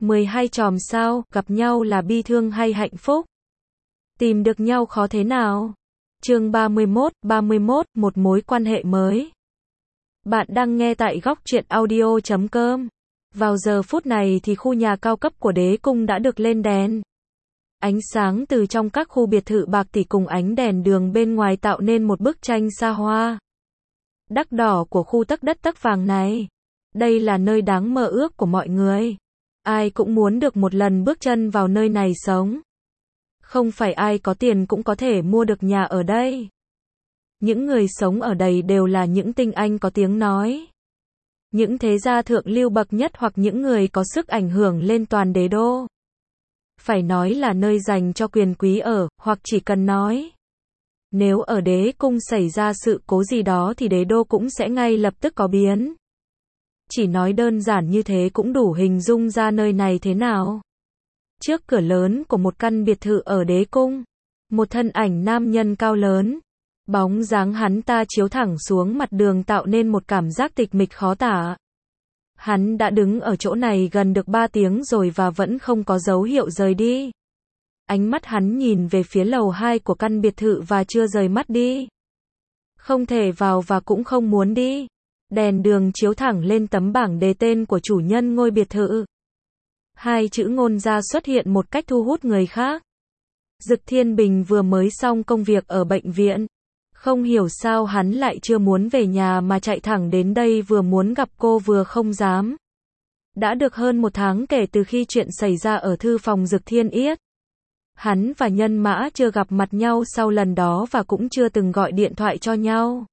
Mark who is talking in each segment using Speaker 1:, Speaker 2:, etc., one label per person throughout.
Speaker 1: 12 chòm sao, gặp nhau là bi thương hay hạnh phúc? Tìm được nhau khó thế nào? Chương 31, một mối quan hệ mới. Bạn đang nghe tại góc truyện audio.com. Vào giờ phút này thì khu nhà cao cấp của đế cung đã được lên đèn. Ánh sáng từ trong các khu biệt thự bạc tỷ cùng ánh đèn đường bên ngoài tạo nên một bức tranh xa hoa. Đắc đỏ của khu tấc đất tấc vàng này. Đây là nơi đáng mơ ước của mọi người. Ai cũng muốn được một lần bước chân vào nơi này sống. Không phải ai có tiền cũng có thể mua được nhà ở đây. Những người sống ở đây đều là những tinh anh có tiếng nói. Những thế gia thượng lưu bậc nhất hoặc những người có sức ảnh hưởng lên toàn đế đô. Phải nói là nơi dành cho quyền quý ở, hoặc chỉ cần nói. Nếu ở đế cung xảy ra sự cố gì đó thì đế đô cũng sẽ ngay lập tức có biến. Chỉ nói đơn giản như thế cũng đủ hình dung ra nơi này thế nào. Trước cửa lớn của một căn biệt thự ở đế cung, một thân ảnh nam nhân cao lớn. Bóng dáng hắn ta chiếu thẳng xuống mặt đường tạo nên một cảm giác tịch mịch khó tả. Hắn đã đứng ở chỗ này gần được 3 tiếng rồi và vẫn không có dấu hiệu rời đi. Ánh mắt hắn nhìn về phía lầu 2 của căn biệt thự và chưa rời mắt đi. Không thể vào và cũng không muốn đi. Đèn đường chiếu thẳng lên tấm bảng đề tên của chủ nhân ngôi biệt thự. 2 chữ Ngôn Gia xuất hiện một cách thu hút người khác. Dực Thiên Bình vừa mới xong công việc ở bệnh viện. Không hiểu sao hắn lại chưa muốn về nhà mà chạy thẳng đến đây, vừa muốn gặp cô vừa không dám. Đã được hơn 1 tháng kể từ khi chuyện xảy ra ở thư phòng Dực Thiên Yết. Hắn và Nhân Mã chưa gặp mặt nhau sau lần đó và cũng chưa từng gọi điện thoại cho nhau.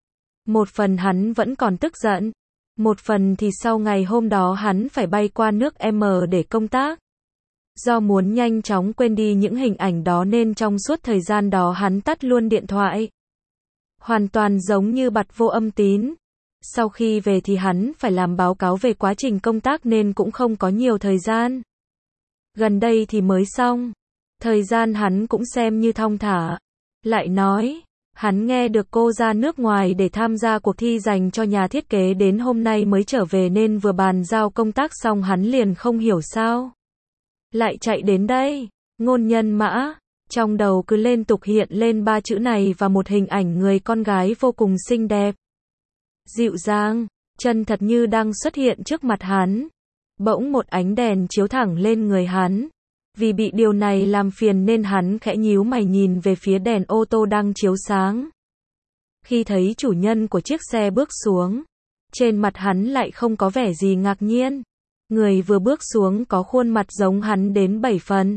Speaker 1: Một phần hắn vẫn còn tức giận. Một phần thì sau ngày hôm đó hắn phải bay qua nước M để công tác. Do muốn nhanh chóng quên đi những hình ảnh đó nên trong suốt thời gian đó hắn tắt luôn điện thoại. Hoàn toàn giống như bặt vô âm tín. Sau khi về thì hắn phải làm báo cáo về quá trình công tác nên cũng không có nhiều thời gian. Gần đây thì mới xong. Thời gian hắn cũng xem như thong thả. Lại nói, hắn nghe được cô ra nước ngoài để tham gia cuộc thi dành cho nhà thiết kế đến hôm nay mới trở về nên vừa bàn giao công tác xong hắn liền không hiểu sao lại chạy đến đây. Ngôn Nhân Mã. Trong đầu cứ liên tục hiện lên 3 chữ này và một hình ảnh người con gái vô cùng xinh đẹp, dịu dàng, chân thật như đang xuất hiện trước mặt hắn. Bỗng một ánh đèn chiếu thẳng lên người hắn. Vì bị điều này làm phiền nên hắn khẽ nhíu mày nhìn về phía đèn ô tô đang chiếu sáng. Khi thấy chủ nhân của chiếc xe bước xuống, trên mặt hắn lại không có vẻ gì ngạc nhiên. Người vừa bước xuống có khuôn mặt giống hắn đến 7 phần.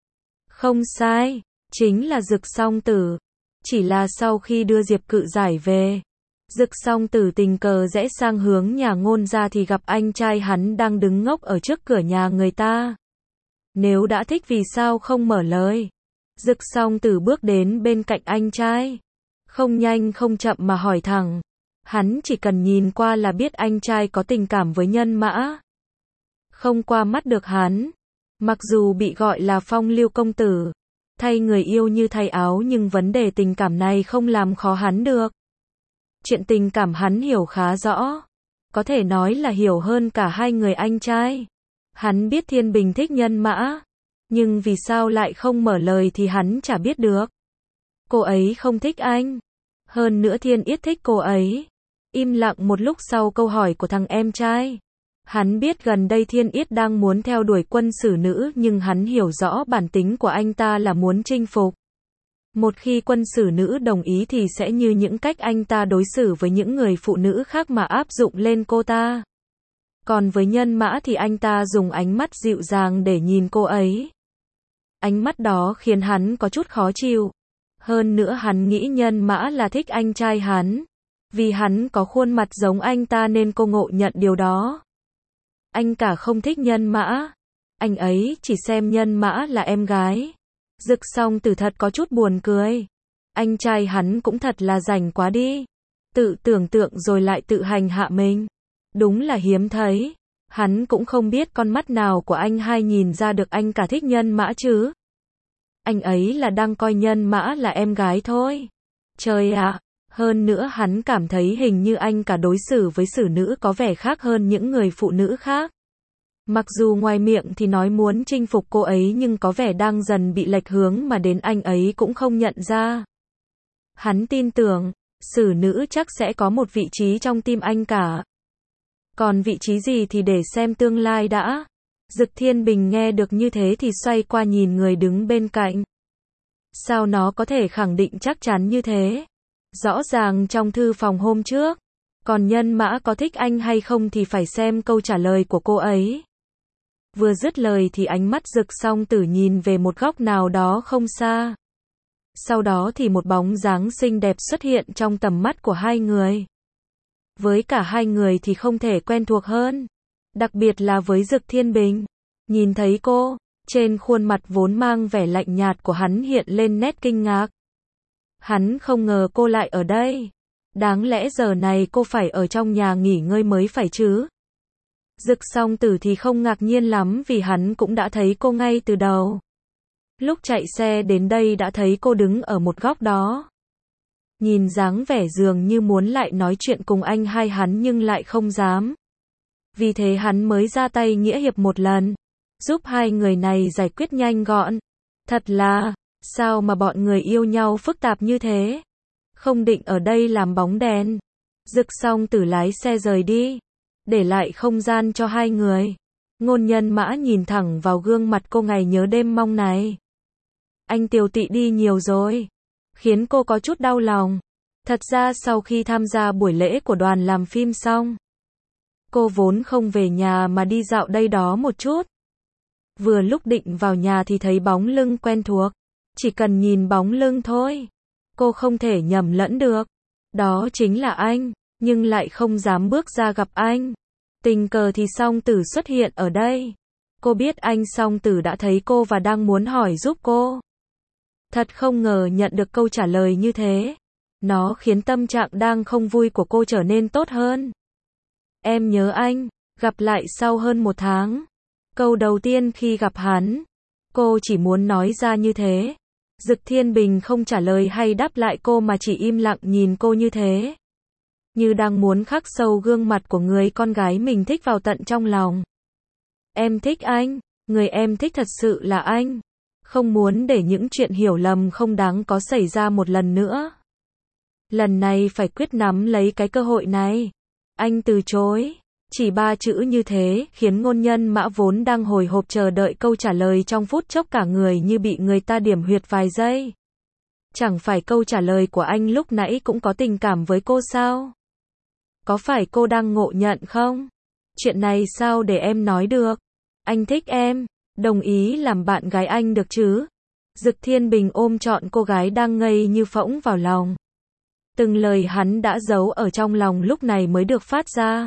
Speaker 1: Không sai, chính là Dực Song Tử. Chỉ là sau khi đưa Diệp Cự Giải về, Dực Song Tử tình cờ rẽ sang hướng nhà Ngôn Gia thì gặp anh trai hắn đang đứng ngốc ở trước cửa nhà người ta. Nếu đã thích vì sao không mở lời? Dực Song Tử bước đến bên cạnh anh trai. Không nhanh không chậm mà hỏi thẳng. Hắn chỉ cần nhìn qua là biết anh trai có tình cảm với Nhân Mã. Không qua mắt được hắn. Mặc dù bị gọi là phong lưu công tử, thay người yêu như thay áo nhưng vấn đề tình cảm này không làm khó hắn được. Chuyện tình cảm hắn hiểu khá rõ. Có thể nói là hiểu hơn cả 2 người anh trai. Hắn biết Thiên Bình thích Nhân Mã. Nhưng vì sao lại không mở lời thì hắn chả biết được. Cô ấy không thích anh. Hơn nữa Thiên Yết thích cô ấy. Im lặng một lúc sau câu hỏi của thằng em trai. Hắn biết gần đây Thiên Yết đang muốn theo đuổi quân sử nữ nhưng hắn hiểu rõ bản tính của anh ta là muốn chinh phục. Một khi quân sử nữ đồng ý thì sẽ như những cách anh ta đối xử với những người phụ nữ khác mà áp dụng lên cô ta. Còn với Nhân Mã thì anh ta dùng ánh mắt dịu dàng để nhìn cô ấy. Ánh mắt đó khiến hắn có chút khó chịu. Hơn nữa hắn nghĩ Nhân Mã là thích anh trai hắn. Vì hắn có khuôn mặt giống anh ta nên cô ngộ nhận điều đó. Anh cả không thích Nhân Mã. Anh ấy chỉ xem Nhân Mã là em gái. Dực Song Tử thật có chút buồn cười. Anh trai hắn cũng thật là rảnh quá đi. Tự tưởng tượng rồi lại tự hành hạ mình. Đúng là hiếm thấy. Hắn cũng không biết con mắt nào của anh hai nhìn ra được anh cả thích Nhân Mã chứ. Anh ấy là đang coi Nhân Mã là em gái thôi. Trời ạ, hơn nữa hắn cảm thấy hình như anh cả đối xử với xử nữ có vẻ khác hơn những người phụ nữ khác. Mặc dù ngoài miệng thì nói muốn chinh phục cô ấy nhưng có vẻ đang dần bị lệch hướng mà đến anh ấy cũng không nhận ra. Hắn tin tưởng, xử nữ chắc sẽ có một vị trí trong tim anh cả. Còn vị trí gì thì để xem tương lai đã. Dực Thiên Bình nghe được như thế thì xoay qua nhìn người đứng bên cạnh. Sao nó có thể khẳng định chắc chắn như thế? Rõ ràng trong thư phòng hôm trước. Còn Nhân Mã có thích anh hay không thì phải xem câu trả lời của cô ấy. Vừa dứt lời thì ánh mắt Dực Song Tử nhìn về một góc nào đó không xa. Sau đó thì một bóng dáng xinh đẹp xuất hiện trong tầm mắt của hai người. Với cả hai người thì không thể quen thuộc hơn. Đặc biệt là với Dực Thiên Bình. Nhìn thấy cô, trên khuôn mặt vốn mang vẻ lạnh nhạt của hắn hiện lên nét kinh ngạc. Hắn không ngờ cô lại ở đây. Đáng lẽ giờ này cô phải ở trong nhà nghỉ ngơi mới phải chứ. Dực Song Tử thì không ngạc nhiên lắm vì hắn cũng đã thấy cô ngay từ đầu. Lúc chạy xe đến đây đã thấy cô đứng ở một góc đó. Nhìn dáng vẻ dường như muốn lại nói chuyện cùng anh hay hắn nhưng lại không dám. Vì thế hắn mới ra tay nghĩa hiệp một lần, giúp hai người này giải quyết nhanh gọn. Thật là, sao mà bọn người yêu nhau phức tạp như thế? Không định ở đây làm bóng đèn. Dực Song Tử lái xe rời đi, để lại không gian cho hai người. Ngôn Nhân Mã nhìn thẳng vào gương mặt cô ngày nhớ đêm mong này. Anh tiều tị đi nhiều rồi, khiến cô có chút đau lòng. Thật ra sau khi tham gia buổi lễ của đoàn làm phim xong, cô vốn không về nhà mà đi dạo đây đó một chút. Vừa lúc định vào nhà thì thấy bóng lưng quen thuộc. Chỉ cần nhìn bóng lưng thôi, cô không thể nhầm lẫn được. Đó chính là anh, nhưng lại không dám bước ra gặp anh. Tình cờ thì Song Tử xuất hiện ở đây. Cô biết anh Song Tử đã thấy cô và đang muốn hỏi giúp cô. Thật không ngờ nhận được câu trả lời như thế. Nó khiến tâm trạng đang không vui của cô trở nên tốt hơn. Em nhớ anh, gặp lại sau hơn 1 tháng. Câu đầu tiên khi gặp hắn, cô chỉ muốn nói ra như thế. Dực Thiên Bình không trả lời hay đáp lại cô mà chỉ im lặng nhìn cô như thế. Như đang muốn khắc sâu gương mặt của người con gái mình thích vào tận trong lòng. Em thích anh, người em thích thật sự là anh. Không muốn để những chuyện hiểu lầm không đáng có xảy ra một lần nữa. Lần này phải quyết nắm lấy cái cơ hội này. Anh từ chối. Chỉ 3 chữ như thế khiến Ngôn Nhân Mã vốn đang hồi hộp chờ đợi câu trả lời trong phút chốc cả người như bị người ta điểm huyệt vài giây. Chẳng phải câu trả lời của anh lúc nãy cũng có tình cảm với cô sao? Có phải cô đang ngộ nhận không? Chuyện này sao để em nói được? Anh thích em, đồng ý làm bạn gái anh được chứ? Dực Thiên Bình ôm trọn cô gái đang ngây như phỗng vào lòng. Từng lời hắn đã giấu ở trong lòng lúc này mới được phát ra.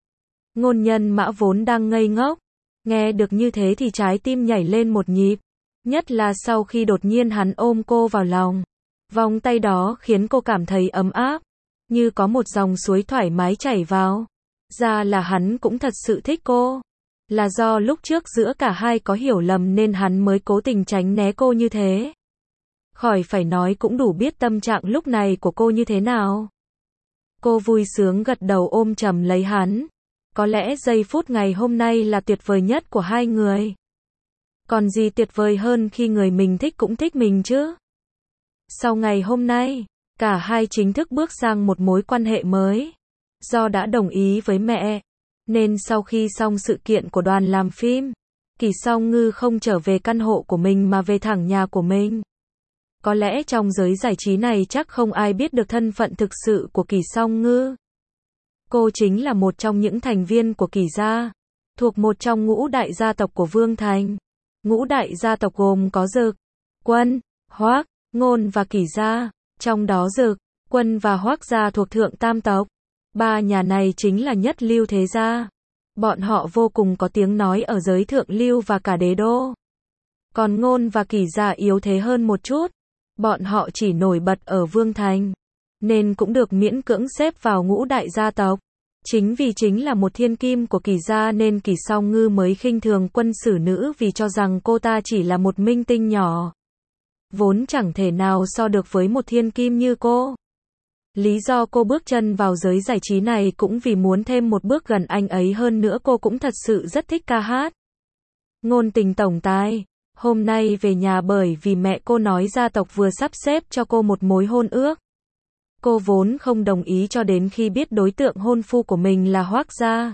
Speaker 1: Ngôn Nhân Mã vốn đang ngây ngốc, nghe được như thế thì trái tim nhảy lên một nhịp, nhất là sau khi đột nhiên hắn ôm cô vào lòng. Vòng tay đó khiến cô cảm thấy ấm áp, như có một dòng suối thoải mái chảy vào. Ra là hắn cũng thật sự thích cô. Là do lúc trước giữa cả hai có hiểu lầm nên hắn mới cố tình tránh né cô như thế. Khỏi phải nói cũng đủ biết tâm trạng lúc này của cô như thế nào. Cô vui sướng gật đầu ôm chầm lấy hắn. Có lẽ giây phút ngày hôm nay là tuyệt vời nhất của hai người. Còn gì tuyệt vời hơn khi người mình thích cũng thích mình chứ? Sau ngày hôm nay, cả hai chính thức bước sang một mối quan hệ mới. Do đã đồng ý với mẹ, nên sau khi xong sự kiện của đoàn làm phim, Kỳ Song Ngư không trở về căn hộ của mình mà về thẳng nhà của mình. Có lẽ trong giới giải trí này chắc không ai biết được thân phận thực sự của Kỳ Song Ngư. Cô chính là một trong những thành viên của Kỳ gia, thuộc một trong ngũ đại gia tộc của Vương Thành. Ngũ đại gia tộc gồm có Dực, Quân, Hoác, Ngôn và Kỳ gia. Trong đó Dực, Quân và Hoác gia thuộc thượng tam tộc. 3 nhà này chính là nhất lưu thế gia. Bọn họ vô cùng có tiếng nói ở giới thượng lưu và cả đế đô. Còn Ngôn và Kỳ gia yếu thế hơn một chút. Bọn họ chỉ nổi bật ở Vương Thành, nên cũng được miễn cưỡng xếp vào ngũ đại gia tộc. Chính vì chính là một thiên kim của Kỳ gia nên Kỳ Song Ngư mới khinh thường Quân xử nữ vì cho rằng cô ta chỉ là một minh tinh nhỏ. Vốn chẳng thể nào so được với một thiên kim như cô. Lý do cô bước chân vào giới giải trí này cũng vì muốn thêm một bước gần anh ấy, hơn nữa cô cũng thật sự rất thích ca hát. Ngôn Tình tổng tài, hôm nay về nhà bởi vì mẹ cô nói gia tộc vừa sắp xếp cho cô một mối hôn ước. Cô vốn không đồng ý cho đến khi biết đối tượng hôn phu của mình là Hoác gia.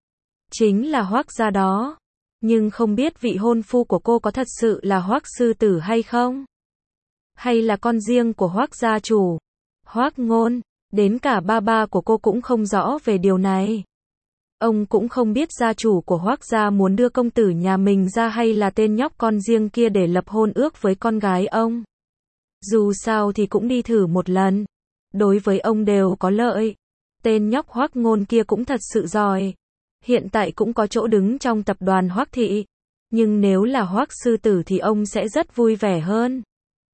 Speaker 1: Chính là Hoác gia đó. Nhưng không biết vị hôn phu của cô có thật sự là Hoác sư tử hay không? Hay là con riêng của Hoác gia chủ? Hoác Ngôn, đến cả ba của cô cũng không rõ về điều này. Ông cũng không biết gia chủ của Hoác gia muốn đưa công tử nhà mình ra hay là tên nhóc con riêng kia để lập hôn ước với con gái ông. Dù sao thì cũng đi thử một lần. Đối với ông đều có lợi. Tên nhóc Hoác Ngôn kia cũng thật sự giỏi. Hiện tại cũng có chỗ đứng trong tập đoàn Hoác thị. Nhưng nếu là Hoác sư tử thì ông sẽ rất vui vẻ hơn.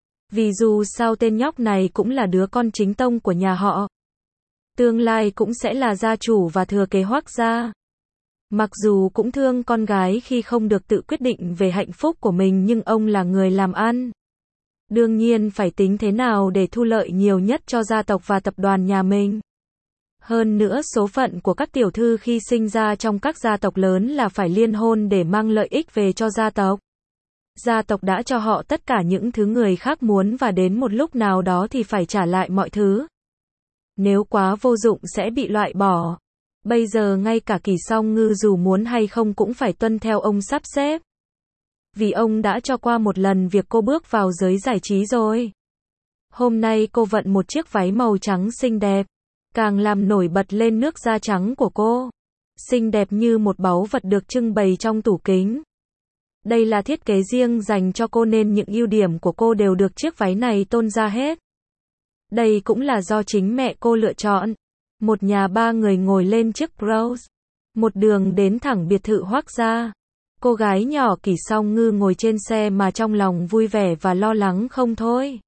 Speaker 1: Vì dù sao tên nhóc này cũng là đứa con chính tông của nhà họ. Tương lai cũng sẽ là gia chủ và thừa kế Hoác gia. Mặc dù cũng thương con gái khi không được tự quyết định về hạnh phúc của mình nhưng ông là người làm ăn. Đương nhiên phải tính thế nào để thu lợi nhiều nhất cho gia tộc và tập đoàn nhà mình. Hơn nữa số phận của các tiểu thư khi sinh ra trong các gia tộc lớn là phải liên hôn để mang lợi ích về cho gia tộc. Gia tộc đã cho họ tất cả những thứ người khác muốn và đến một lúc nào đó thì phải trả lại mọi thứ. Nếu quá vô dụng sẽ bị loại bỏ. Bây giờ ngay cả Kỳ Song Ngư dù muốn hay không cũng phải tuân theo ông sắp xếp. Vì ông đã cho qua một lần việc cô bước vào giới giải trí rồi. Hôm nay cô vận một chiếc váy màu trắng xinh đẹp. Càng làm nổi bật lên nước da trắng của cô. Xinh đẹp như một báu vật được trưng bày trong tủ kính. Đây là thiết kế riêng dành cho cô nên những ưu điểm của cô đều được chiếc váy này tôn ra hết. Đây cũng là do chính mẹ cô lựa chọn. Một nhà ba người ngồi lên chiếc Rolls. Một đường đến thẳng biệt thự Hoác gia. Cô gái nhỏ Kỳ Song Ngư ngồi trên xe mà trong lòng vui vẻ và lo lắng không thôi.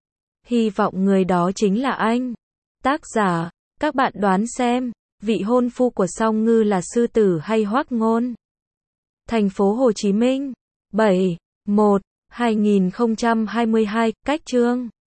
Speaker 1: Hy vọng người đó chính là anh. Tác giả, các bạn đoán xem, vị hôn phu của Song Ngư là sư tử hay Hoác Ngôn? Thành phố Hồ Chí Minh, 7/1/2022, cách chương